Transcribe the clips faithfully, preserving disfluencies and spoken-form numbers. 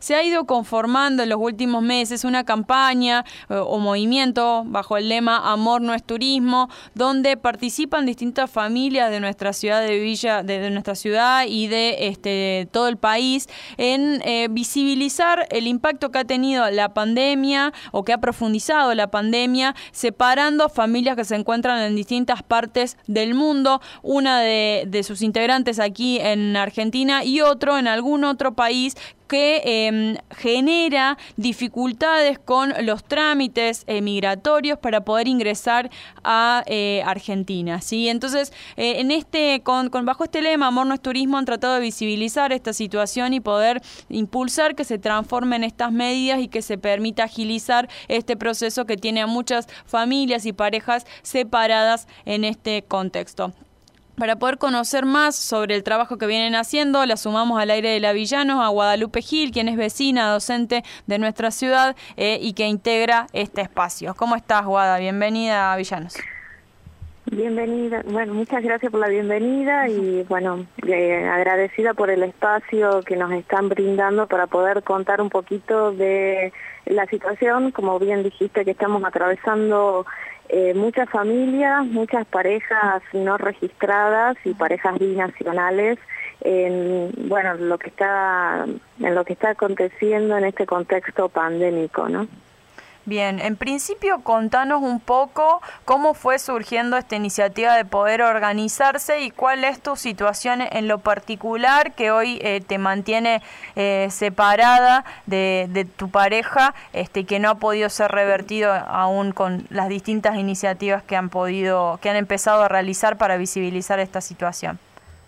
se ha ido conformando en los últimos meses una campaña eh, o movimiento bajo el lema Amor no es turismo, donde participan distintas familias de nuestra ciudad de Villa, de, de nuestra ciudad y de este todo el país en eh, visibilizar el impacto que ha tenido la pandemia o que ha profundizado la pandemia, separando familias que se encuentran en distintas partes del mundo, una de, de sus integrantes aquí en Argentina y otro en algún otro país, que eh, genera dificultades con los trámites eh, migratorios para poder ingresar a eh, Argentina, ¿sí? Entonces, eh, en este, con, con bajo este lema Amor no es turismo, han tratado de visibilizar esta situación y poder impulsar que se transformen estas medidas y que se permita agilizar este proceso que tiene a muchas familias y parejas separadas en este contexto. Para poder conocer más sobre el trabajo que vienen haciendo, la sumamos al aire de la Villanos a Guadalupe Gil, quien es vecina, docente de nuestra ciudad eh, y que integra este espacio. ¿Cómo estás, Guada? Bienvenida a Villanos. Bienvenida, bueno, muchas gracias por la bienvenida y bueno, eh, agradecida por el espacio que nos están brindando para poder contar un poquito de la situación, como bien dijiste, que estamos atravesando eh, muchas familias, muchas parejas no registradas y parejas binacionales en bueno lo que está en lo que está aconteciendo en este contexto pandémico, ¿no? Bien, en principio contanos un poco cómo fue surgiendo esta iniciativa de poder organizarse y cuál es tu situación en lo particular que hoy eh, te mantiene eh, separada de, de tu pareja, este, que no ha podido ser revertido aún con las distintas iniciativas que han podido, que han empezado a realizar para visibilizar esta situación.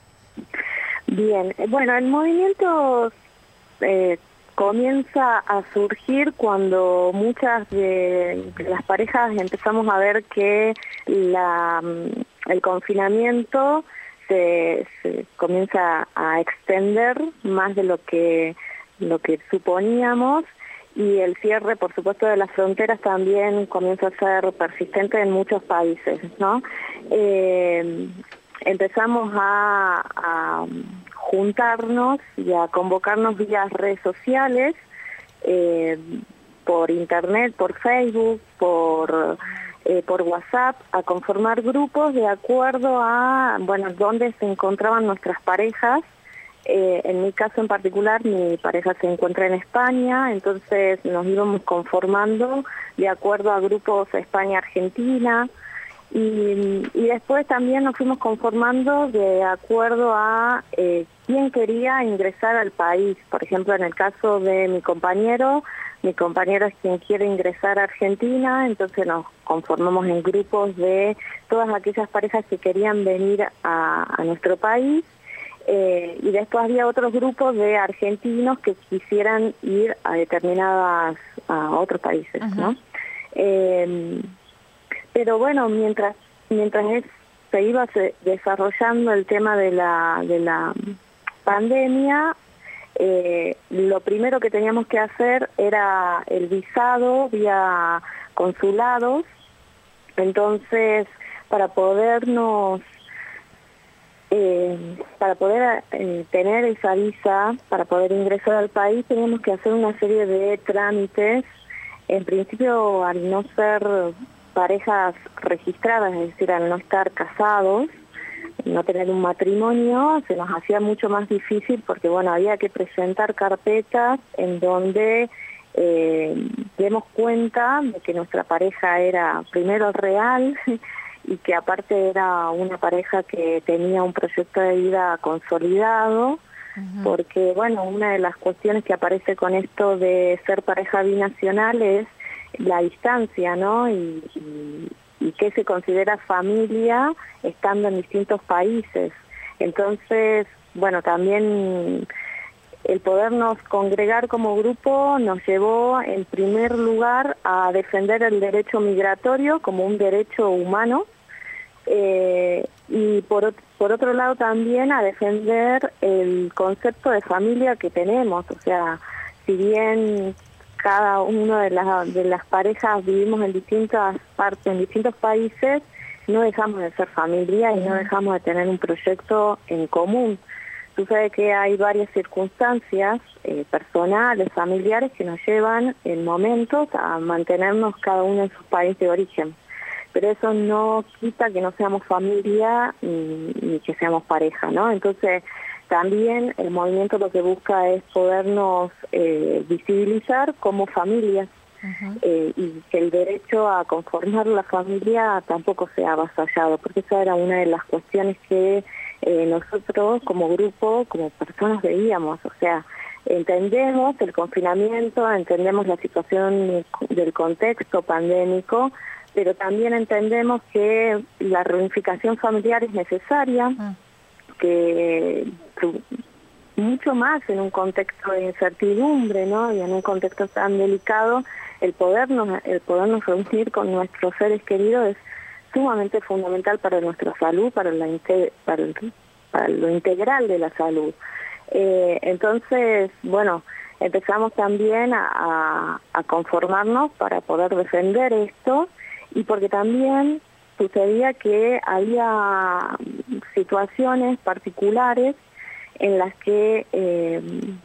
Bien, bueno, el movimiento eh, comienza a surgir cuando muchas de las parejas empezamos a ver que la, el confinamiento se, se comienza a extender más de lo que, lo que suponíamos y el cierre, por supuesto, de las fronteras también comienza a ser persistente en muchos países, ¿no? Eh, empezamos a... a juntarnos y a convocarnos vía redes sociales, eh, por internet, por Facebook, por, eh, por WhatsApp, a conformar grupos de acuerdo a, bueno, dónde se encontraban nuestras parejas. Eh, en mi caso en particular, mi pareja se encuentra en España, entonces nos íbamos conformando de acuerdo a grupos España-Argentina, Y, y después también nos fuimos conformando de acuerdo a eh, quién quería ingresar al país. Por ejemplo, en el caso de mi compañero, mi compañero es quien quiere ingresar a Argentina, entonces nos conformamos en grupos de todas aquellas parejas que querían venir a, a nuestro país. Eh, y después había otros grupos de argentinos que quisieran ir a determinadas, a otros países, uh-huh. ¿no? Eh, Pero bueno, mientras mientras es, se iba se, desarrollando el tema de la, de la pandemia, eh, lo primero que teníamos que hacer era el visado vía consulados. Entonces, para podernos, eh, para poder eh, tener esa visa, para poder ingresar al país, teníamos que hacer una serie de trámites. En principio, al no ser parejas registradas, es decir, al no estar casados, no tener un matrimonio, se nos hacía mucho más difícil porque, bueno, había que presentar carpetas en donde eh, demos cuenta de que nuestra pareja era primero real y que aparte era una pareja que tenía un proyecto de vida consolidado, uh-huh. porque, bueno, una de las cuestiones que aparece con esto de ser pareja binacional es la distancia, ¿no? Y, y, y qué se considera familia estando en distintos países. Entonces, bueno, también el podernos congregar como grupo nos llevó en primer lugar a defender el derecho migratorio como un derecho humano eh, y por, por otro lado también a defender el concepto de familia que tenemos. O sea, si bien cada una de las, de las parejas vivimos en distintas partes, en distintos países, no dejamos de ser familia y no dejamos de tener un proyecto en común. sucede que hay varias circunstancias eh, personales, familiares, que nos llevan en momentos a mantenernos cada uno en su país de origen. Pero eso no quita que no seamos familia ni, ni que seamos pareja, ¿no? Entonces, también el movimiento lo que busca es podernos eh, visibilizar como familias. Uh-huh. eh, y que el derecho a conformar la familia tampoco sea avasallado, porque esa era una de las cuestiones que eh, nosotros como grupo, como personas veíamos. O sea, entendemos el confinamiento, entendemos la situación del contexto pandémico, pero también entendemos que la reunificación familiar es necesaria, uh-huh. que mucho más en un contexto de incertidumbre, ¿no? Y en un contexto tan delicado, el podernos, el podernos reunir con nuestros seres queridos es sumamente fundamental para nuestra salud, para, la para, el, para lo integral de la salud. Eh, entonces, bueno, empezamos también a, a, a conformarnos para poder defender esto, y porque también sucedía que había situaciones particulares en las que eh,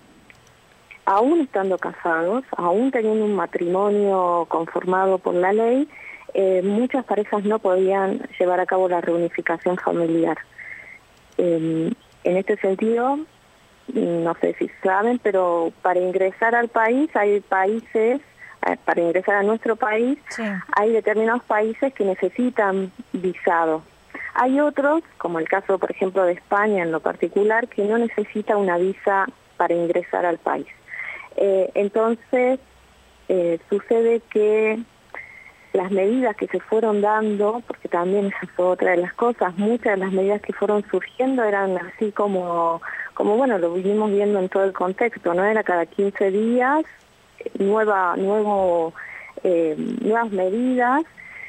aún estando casados, aún teniendo un matrimonio conformado por la ley, eh, muchas parejas no podían llevar a cabo la reunificación familiar. Eh, en este sentido, no sé si saben, pero para ingresar al país hay países, para ingresar a nuestro país, sí. hay determinados países que necesitan visado. Hay otros, como el caso, por ejemplo, de España en lo particular, que no necesita una visa para ingresar al país. Eh, entonces, eh, sucede que las medidas que se fueron dando, porque también esa fue otra de las cosas, muchas de las medidas que fueron surgiendo eran así como, como bueno, lo vivimos viendo en todo el contexto, ¿no? Era cada quince días, nueva, nuevo, eh, nuevas medidas.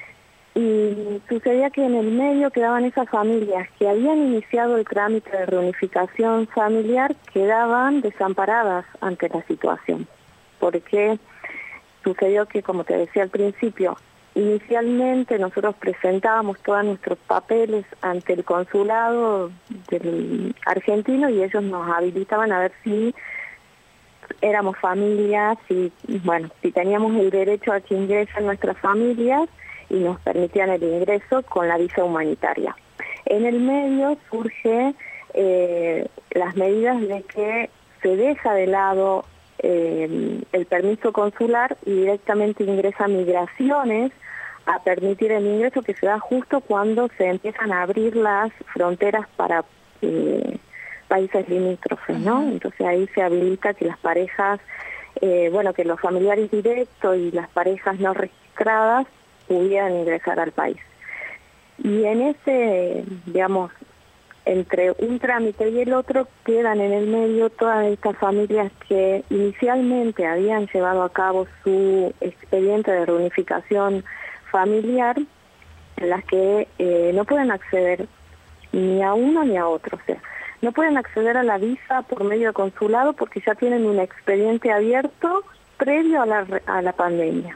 Y sucedía que en el medio quedaban esas familias que habían iniciado el trámite de reunificación familiar, quedaban desamparadas ante la situación. Porque sucedió que, como te decía al principio, inicialmente nosotros presentábamos todos nuestros papeles ante el consulado del argentino y ellos nos habilitaban a ver si éramos familias, si, bueno, si teníamos el derecho a que ingresen nuestras familias, y nos permitían el ingreso con la visa humanitaria. En el medio surge eh, las medidas de que se deja de lado eh, el permiso consular y directamente ingresa Migraciones a permitir el ingreso, que se da justo cuando se empiezan a abrir las fronteras para eh, países limítrofes, ¿no? Entonces ahí se habilita que las parejas, eh, bueno, que los familiares directos y las parejas no registradas pudieran ingresar al país. Y en ese, digamos, entre un trámite y el otro, quedan en el medio todas estas familias que inicialmente habían llevado a cabo su expediente de reunificación familiar, en las que eh, no pueden acceder ni a uno ni a otro. O sea, no pueden acceder a la visa por medio de consulado porque ya tienen un expediente abierto previo a la, a la pandemia.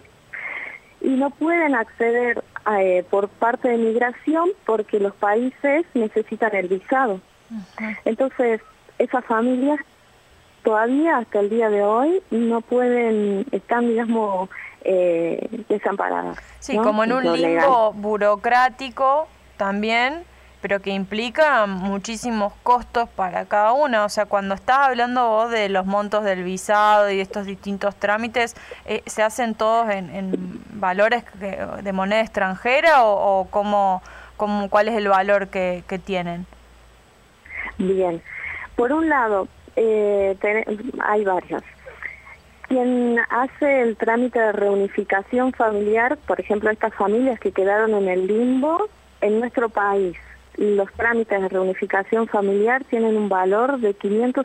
Y no pueden acceder eh, por parte de migración porque los países necesitan el visado. Uh-huh. Entonces, esas familias todavía hasta el día de hoy no pueden, están, digamos, eh, desamparadas. Sí, ¿no? como en un Lo limbo legal. burocrático también, pero que implica muchísimos costos para cada una. O sea, cuando estás hablando vos de los montos del visado y de estos distintos trámites, eh, ¿se hacen todos en, en valores que, de moneda extranjera o, o cómo, cómo, cuál es el valor que, que tienen? Bien, por un lado, eh, ten, hay varios. Quien hace el trámite de reunificación familiar, por ejemplo, estas familias que quedaron en el limbo, en nuestro país, los trámites de reunificación familiar tienen un valor de quinientos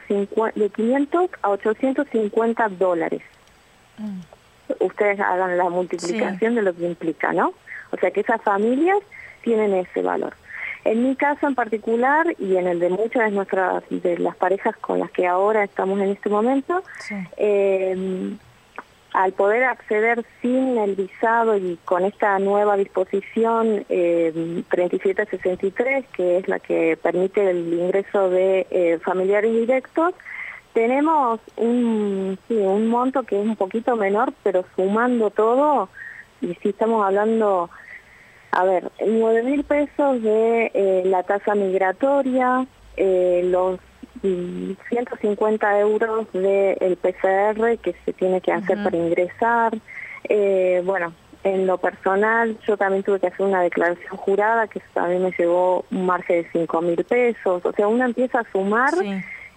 a ochocientos cincuenta dólares. Mm. Ustedes hagan la multiplicación sí. de lo que implica, ¿no? O sea que esas familias tienen ese valor. En mi caso en particular y en el de muchas de nuestras de las parejas con las que ahora estamos en este momento, sí. eh, al poder acceder sin el visado y con esta nueva disposición eh, treinta y siete sesenta y tres, que es la que permite el ingreso de eh, familiares directos, tenemos un, sí, un monto que es un poquito menor, pero sumando todo, y si estamos hablando, a ver, nueve mil pesos de eh, la tasa migratoria, eh, los ciento cincuenta euros del P C R que se tiene que hacer uh-huh. para ingresar. Eh, bueno, en lo personal yo también tuve que hacer una declaración jurada que también me llevó un margen de cinco mil pesos. O sea, uno empieza a sumar sí.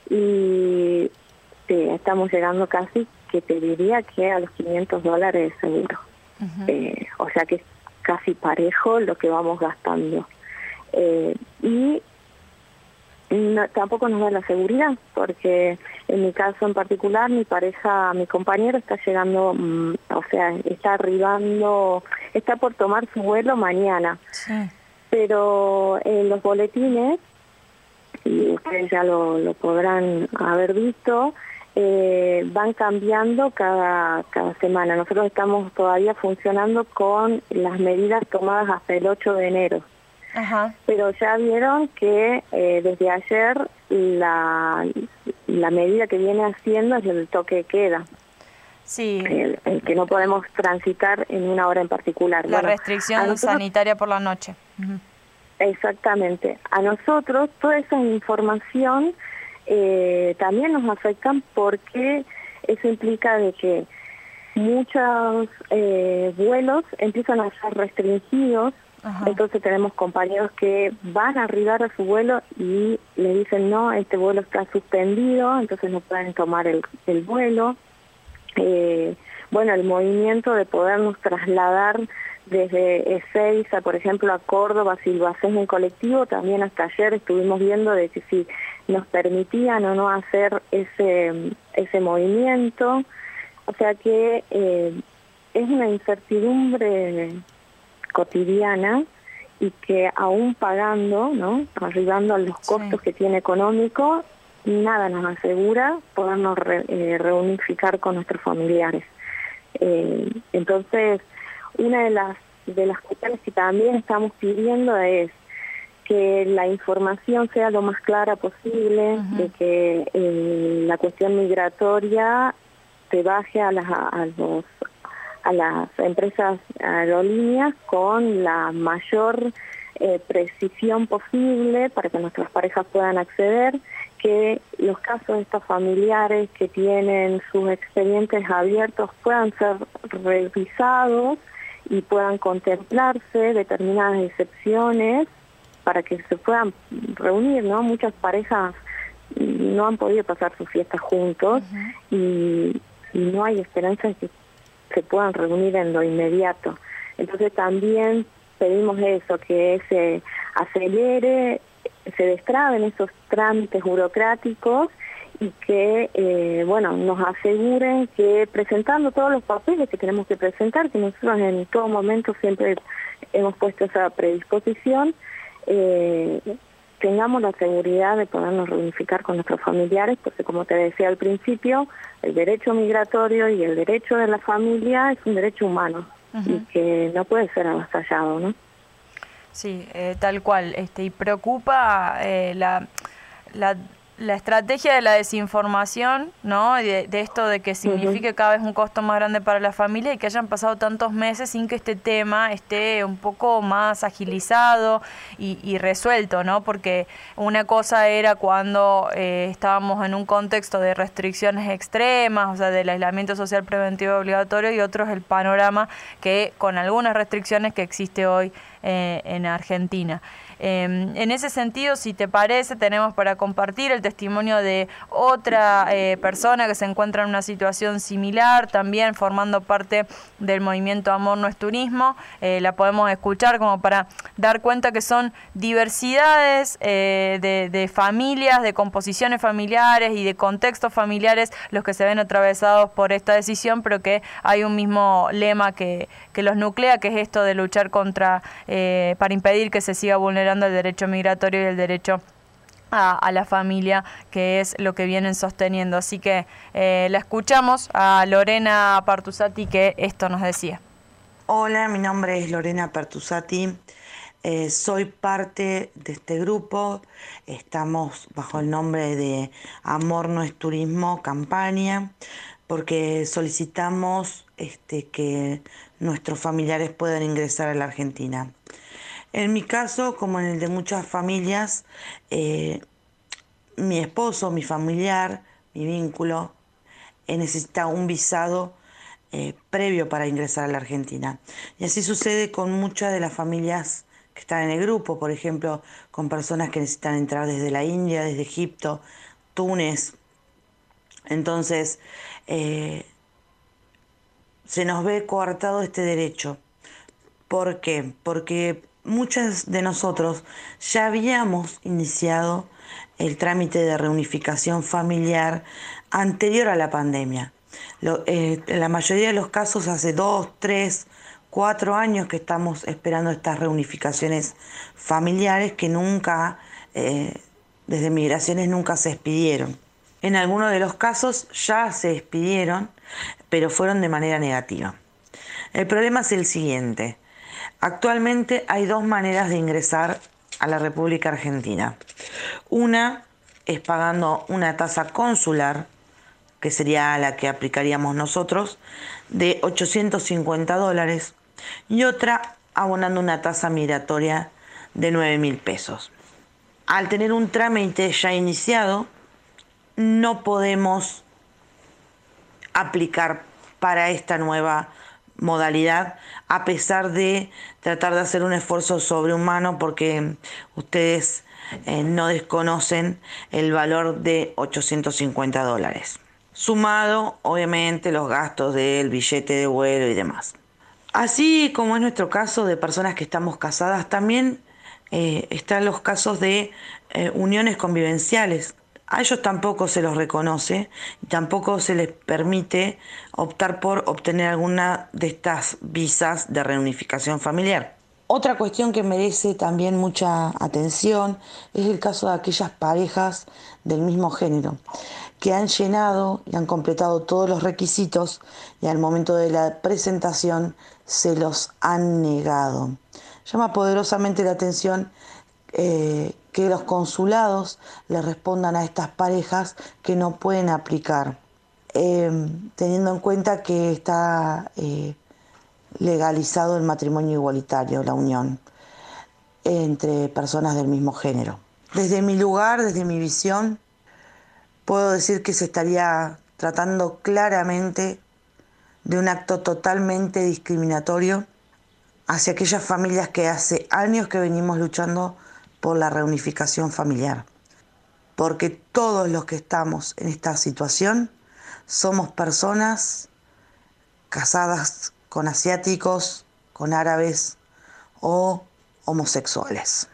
y sí, estamos llegando casi, que te diría que a los quinientos dólares seguro. Uh-huh. Eh, o sea que es casi parejo lo que vamos gastando. Eh, y No, tampoco nos da la seguridad, porque en mi caso en particular, mi pareja, mi compañero está llegando, mmm, o sea, está arribando, está por tomar su vuelo mañana. Sí. Pero en los boletines, y ustedes ya lo, lo podrán haber visto, eh, van cambiando cada, cada semana. Nosotros estamos todavía funcionando con las medidas tomadas hasta el ocho de enero. Ajá. Pero ya vieron que eh, desde ayer la, la medida que viene haciendo es el toque de queda. Sí. El, el que no podemos transitar en una hora en particular. La bueno, restricción nosotros, sanitaria por la noche. Uh-huh. Exactamente. A nosotros toda esa información eh, también nos afecta, porque eso implica de que muchos eh, vuelos empiezan a ser restringidos. Ajá. Entonces tenemos compañeros que van a arribar a su vuelo y le dicen no, este vuelo está suspendido, entonces no pueden tomar el, el vuelo. Eh, bueno, el movimiento de podernos trasladar desde Ezeiza, por ejemplo, a Córdoba, Silvacés en colectivo, también hasta ayer estuvimos viendo de que si nos permitían o no hacer ese, ese movimiento. O sea que eh, es una incertidumbre cotidiana, y que aún pagando, ¿no?, arribando a los costos sí. que tiene económico, nada nos asegura podernos re, eh, reunificar con nuestros familiares. Eh, entonces, una de las de las cuestiones que también estamos pidiendo es que la información sea lo más clara posible, uh-huh. de que eh, la cuestión migratoria se baje a, las, a los a las empresas aerolíneas con la mayor eh, precisión posible para que nuestras parejas puedan acceder, que los casos de estos familiares que tienen sus expedientes abiertos puedan ser revisados y puedan contemplarse determinadas excepciones para que se puedan reunir, ¿no? Muchas parejas no han podido pasar sus fiestas juntos uh-huh. y, y no hay esperanza de que se puedan reunir en lo inmediato. Entonces también pedimos eso, que se acelere, se destraben esos trámites burocráticos y que, eh, bueno, nos aseguren que presentando todos los papeles que tenemos que presentar, que nosotros en todo momento siempre hemos puesto esa predisposición, eh, tengamos la seguridad de podernos reunificar con nuestros familiares, porque como te decía al principio, el derecho migratorio y el derecho de la familia es un derecho humano uh-huh. y que no puede ser avasallado, ¿no? Sí, eh, tal cual. Este, y preocupa eh, la, la, la estrategia de la desinformación, ¿no? De, de esto de que signifique uh-huh. cada vez un costo más grande para la familia y que hayan pasado tantos meses sin que este tema esté un poco más agilizado y, y resuelto, ¿no? Porque una cosa era cuando eh, estábamos en un contexto de restricciones extremas, o sea, del aislamiento social preventivo obligatorio, y otro es el panorama que con algunas restricciones que existe hoy eh, en Argentina. Eh, en ese sentido, si te parece, tenemos para compartir el testimonio de otra eh, persona que se encuentra en una situación similar, también formando parte del movimiento Amor No es Turismo. Eh, la podemos escuchar como para dar cuenta que son diversidades eh, de, de familias, de composiciones familiares y de contextos familiares los que se ven atravesados por esta decisión, pero que hay un mismo lema que, que los nuclea, que es esto de luchar contra, eh, para impedir que se siga vulnerando el derecho migratorio y el derecho a, a la familia, que es lo que vienen sosteniendo. Así que eh, la escuchamos a Lorena Pertusati, que esto nos decía. Hola, mi nombre es Lorena Pertusati. Eh, soy parte de este grupo, estamos bajo el nombre de Amor no es Turismo Campaña, porque solicitamos este, que nuestros familiares puedan ingresar a la Argentina. En mi caso, como en el de muchas familias, eh, mi esposo, mi familiar, mi vínculo, eh, necesita un visado eh, previo para ingresar a la Argentina. Y así sucede con muchas de las familias que están en el grupo, por ejemplo, con personas que necesitan entrar desde la India, desde Egipto, Túnez. Entonces, eh, se nos ve coartado este derecho. ¿Por qué? Porque muchos de nosotros ya habíamos iniciado el trámite de reunificación familiar anterior a la pandemia. Lo, eh, en la mayoría de los casos hace dos, tres, cuatro años que estamos esperando estas reunificaciones familiares que nunca, eh, desde Migraciones nunca se expidieron. En algunos de los casos ya se expidieron, pero fueron de manera negativa. El problema es el siguiente. Actualmente hay dos maneras de ingresar a la República Argentina. Una es pagando una tasa consular, que sería la que aplicaríamos nosotros, de ochocientos cincuenta dólares, y otra abonando una tasa migratoria de nueve mil pesos. Al tener un trámite ya iniciado, no podemos aplicar para esta nueva modalidad, a pesar de tratar de hacer un esfuerzo sobrehumano, porque ustedes eh, no desconocen el valor de ochocientos cincuenta dólares, sumado obviamente los gastos del billete de vuelo y demás. Así como es nuestro caso de personas que estamos casadas, también eh, están los casos de eh, uniones convivenciales. A ellos tampoco se los reconoce y tampoco se les permite optar por obtener alguna de estas visas de reunificación familiar. Otra cuestión que merece también mucha atención es el caso de aquellas parejas del mismo género que han llenado y han completado todos los requisitos y al momento de la presentación se los han negado. Llama poderosamente la atención eh, que los consulados le respondan a estas parejas que no pueden aplicar, eh, teniendo en cuenta que está eh, legalizado el matrimonio igualitario, la unión entre personas del mismo género. Desde mi lugar, desde mi visión, puedo decir que se estaría tratando claramente de un acto totalmente discriminatorio hacia aquellas familias que hace años que venimos luchando por la reunificación familiar. Porque todos los que estamos en esta situación somos personas casadas con asiáticos, con árabes o homosexuales.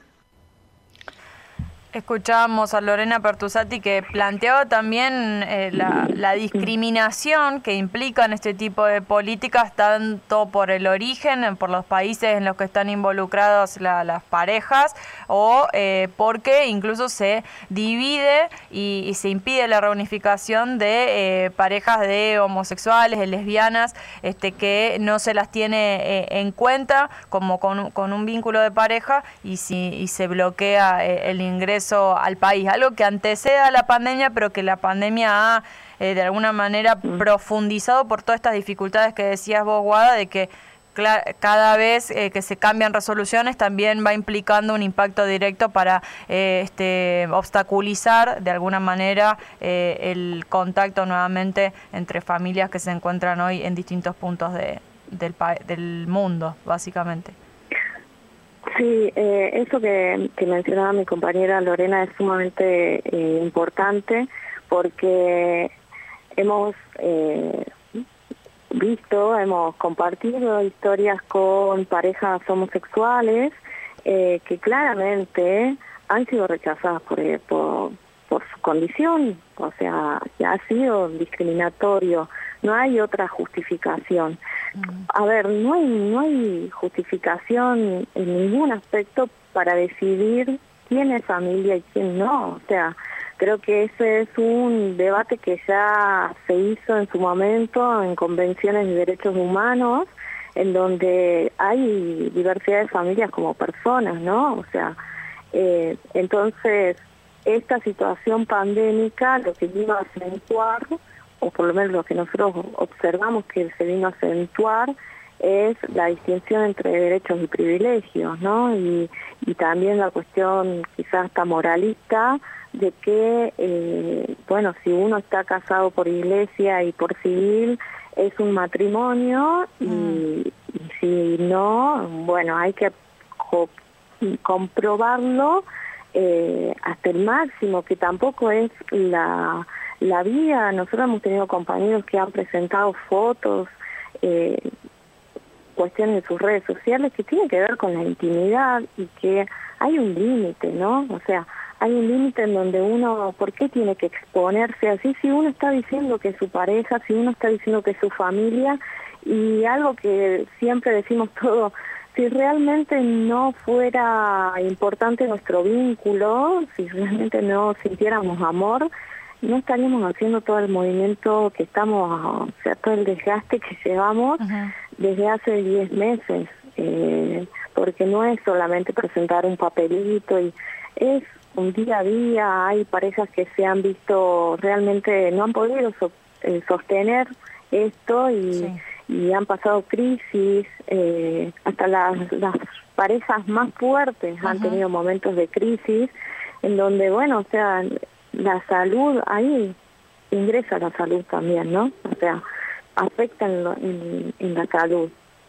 Escuchábamos a Lorena Pertusati, que planteaba también eh, la, la discriminación que implican este tipo de políticas, tanto por el origen, por los países en los que están involucrados la, las parejas, o eh, porque incluso se divide y, y se impide la reunificación de eh, parejas de homosexuales, de lesbianas, este, que no se las tiene eh, en cuenta como con, con un vínculo de pareja, y, si, y se bloquea eh, el ingreso al país, algo que antecede a la pandemia, pero que la pandemia ha eh, de alguna manera profundizado por todas estas dificultades que decías vos, Guada, de que cada vez eh, que se cambian resoluciones también va implicando un impacto directo para eh, este, obstaculizar de alguna manera eh, el contacto nuevamente entre familias que se encuentran hoy en distintos puntos de, del, del mundo, básicamente. Sí, eh, eso que, que mencionaba mi compañera Lorena es sumamente eh, importante, porque hemos eh, visto, hemos compartido historias con parejas homosexuales eh, que claramente han sido rechazadas por, por, por su condición, o sea, ya ha sido discriminatorio, no hay otra justificación. A ver, no hay, no hay justificación en ningún aspecto para decidir quién es familia y quién no. O sea, creo que ese es un debate que ya se hizo en su momento en convenciones de derechos humanos, en donde hay diversidad de familias como personas, ¿no? O sea, eh, entonces esta situación pandémica lo que vino a acentuar, o por lo menos lo que nosotros observamos que se vino a acentuar, es la distinción entre derechos y privilegios, ¿no? Y, y también la cuestión quizás hasta moralista de que, eh, bueno, si uno está casado por iglesia y por civil, es un matrimonio, y, mm. y si no, bueno, hay que co comprobarlo eh, hasta el máximo, que tampoco es la, la vía. Nosotros hemos tenido compañeros que han presentado fotos, eh, cuestiones de sus redes sociales que tienen que ver con la intimidad y que hay un límite, ¿no? O sea, hay un límite en donde uno, ¿por qué tiene que exponerse así? Si uno está diciendo que es su pareja, si uno está diciendo que es su familia, y algo que siempre decimos todo, si realmente no fuera importante nuestro vínculo, si realmente no sintiéramos amor, no estaríamos haciendo todo el movimiento que estamos, o sea, todo el desgaste que llevamos uh-huh. desde hace diez meses, eh, porque no es solamente presentar un papelito, y es un día a día. Hay parejas que se han visto realmente, no han podido so, eh, sostener esto y, sí. y han pasado crisis, eh, hasta las, las parejas más fuertes uh-huh. han tenido momentos de crisis, en donde, bueno, o sea, la salud, ahí ingresa la salud también, ¿no? O sea, afecta en, lo, en, en la salud.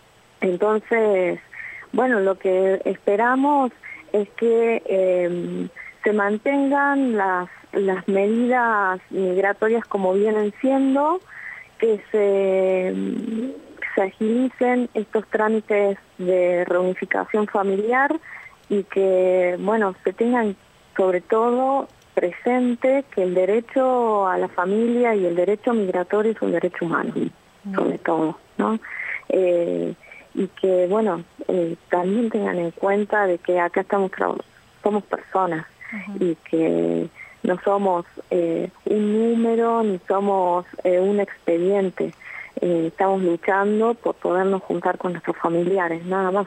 Entonces, bueno, lo que esperamos es que eh, se mantengan las, las medidas migratorias como vienen siendo, que se, se agilicen estos trámites de reunificación familiar y que, bueno, se tengan sobre todo presente que el derecho a la familia y el derecho migratorio es un derecho humano, mm. sobre todo, ¿no? Eh, y que, bueno, eh, también tengan en cuenta de que acá estamos somos personas uh-huh. y que no somos eh, un número ni somos eh, un expediente. Eh, estamos luchando por podernos juntar con nuestros familiares, nada más.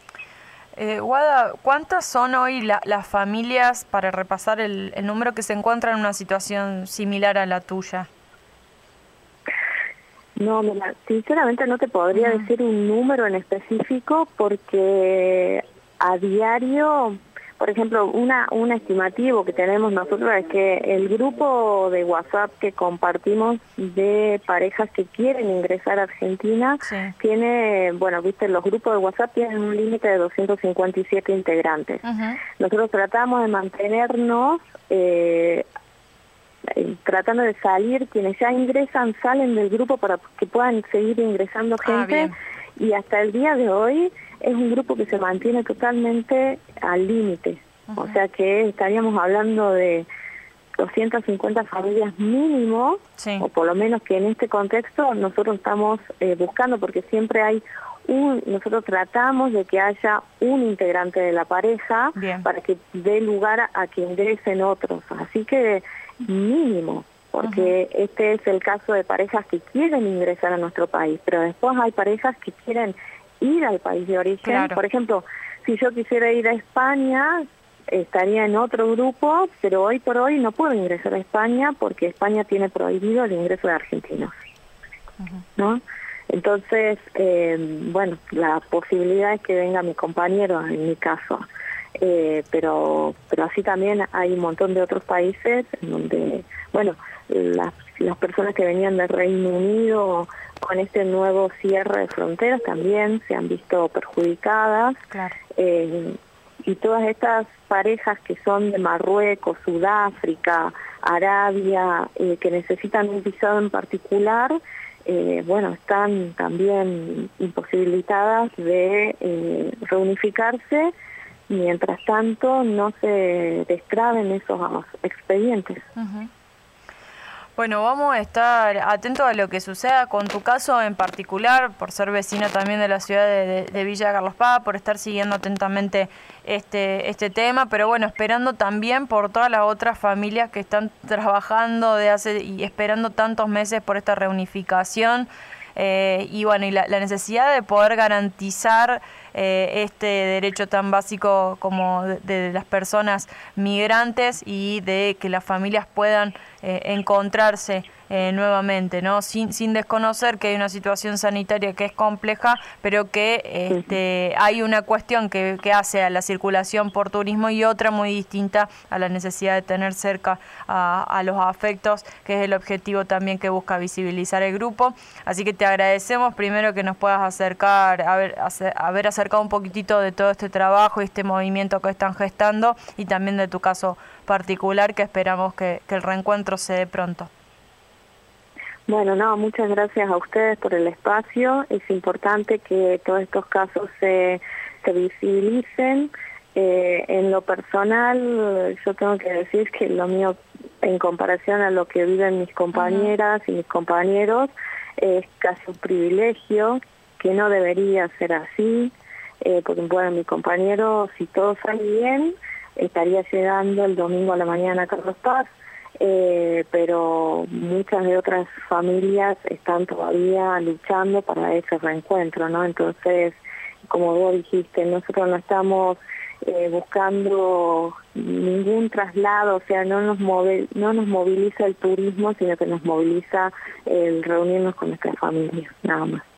Eh, Guada, ¿cuántas son hoy la, las familias, para repasar el, el número, que se encuentran en una situación similar a la tuya? No, mira, sinceramente no te podría uh-huh. decir un número en específico, porque a diario, por ejemplo, una un estimativo que tenemos nosotros es que el grupo de WhatsApp que compartimos de parejas que quieren ingresar a Argentina sí. tiene, bueno, viste, los grupos de WhatsApp tienen un límite de doscientos cincuenta y siete integrantes. Uh-huh. Nosotros tratamos de mantenernos eh, tratando de salir, quienes ya ingresan salen del grupo para que puedan seguir ingresando gente, ah, y hasta el día de hoy es un grupo que se mantiene totalmente al límite, uh-huh. o sea que estaríamos hablando de doscientas cincuenta familias mínimo, sí. o por lo menos que en este contexto nosotros estamos eh, buscando, porque siempre hay un, nosotros tratamos de que haya un integrante de la pareja Bien. Para que dé lugar a, a que ingresen otros, así que mínimo, porque uh-huh. este es el caso de parejas que quieren ingresar a nuestro país, pero después hay parejas que quieren ir al país de origen. Claro. Por ejemplo, si yo quisiera ir a España, estaría en otro grupo, pero hoy por hoy no puedo ingresar a España porque España tiene prohibido el ingreso de argentinos, uh-huh. ¿no? Entonces, eh, bueno, la posibilidad es que venga mi compañero, en mi caso. Eh, pero pero así también hay un montón de otros países en donde, bueno, las, las personas que venían del Reino Unido con este nuevo cierre de fronteras también se han visto perjudicadas. Claro. Eh, y todas estas parejas que son de Marruecos, Sudáfrica, Arabia, eh, que necesitan un visado en particular, eh, bueno, están también imposibilitadas de eh, reunificarse. Mientras tanto, no se destraben esos expedientes. Uh-huh. Bueno, vamos a estar atentos a lo que suceda con tu caso en particular, por ser vecina también de la ciudad de, de, de Villa Carlos Paz, por estar siguiendo atentamente este, este tema, pero bueno, esperando también por todas las otras familias que están trabajando de hace y esperando tantos meses por esta reunificación. Eh, y bueno, y la, la necesidad de poder garantizar eh, este derecho tan básico como de, de las personas migrantes y de que las familias puedan eh, encontrarse eh, nuevamente, ¿no? Sin, sin desconocer que hay una situación sanitaria que es compleja, pero que este, hay una cuestión que, que hace a la circulación por turismo y otra muy distinta a la necesidad de tener cerca a, a los afectos, que es el objetivo también que busca visibilizar el grupo. Así que te agradecemos primero que nos puedas acercar, haber, hacer, haber acercado un poquitito de todo este trabajo y este movimiento que están gestando y también de tu caso particular, que esperamos que, que el reencuentro se dé pronto. Bueno, no, muchas gracias a ustedes por el espacio. Es importante que todos estos casos se, se visibilicen. Eh, en lo personal, yo tengo que decir que lo mío, en comparación a lo que viven mis compañeras y mis compañeros, es casi un privilegio, que no debería ser así, eh, porque bueno, mi compañero, si todo sale bien, estaría llegando el domingo a la mañana a Carlos Paz, eh, pero muchas de otras familias están todavía luchando para ese reencuentro, ¿no? Entonces, como vos dijiste, nosotros no estamos eh, buscando ningún traslado, o sea, no nos move, no nos moviliza el turismo, sino que nos moviliza el reunirnos con nuestra familia, nada más.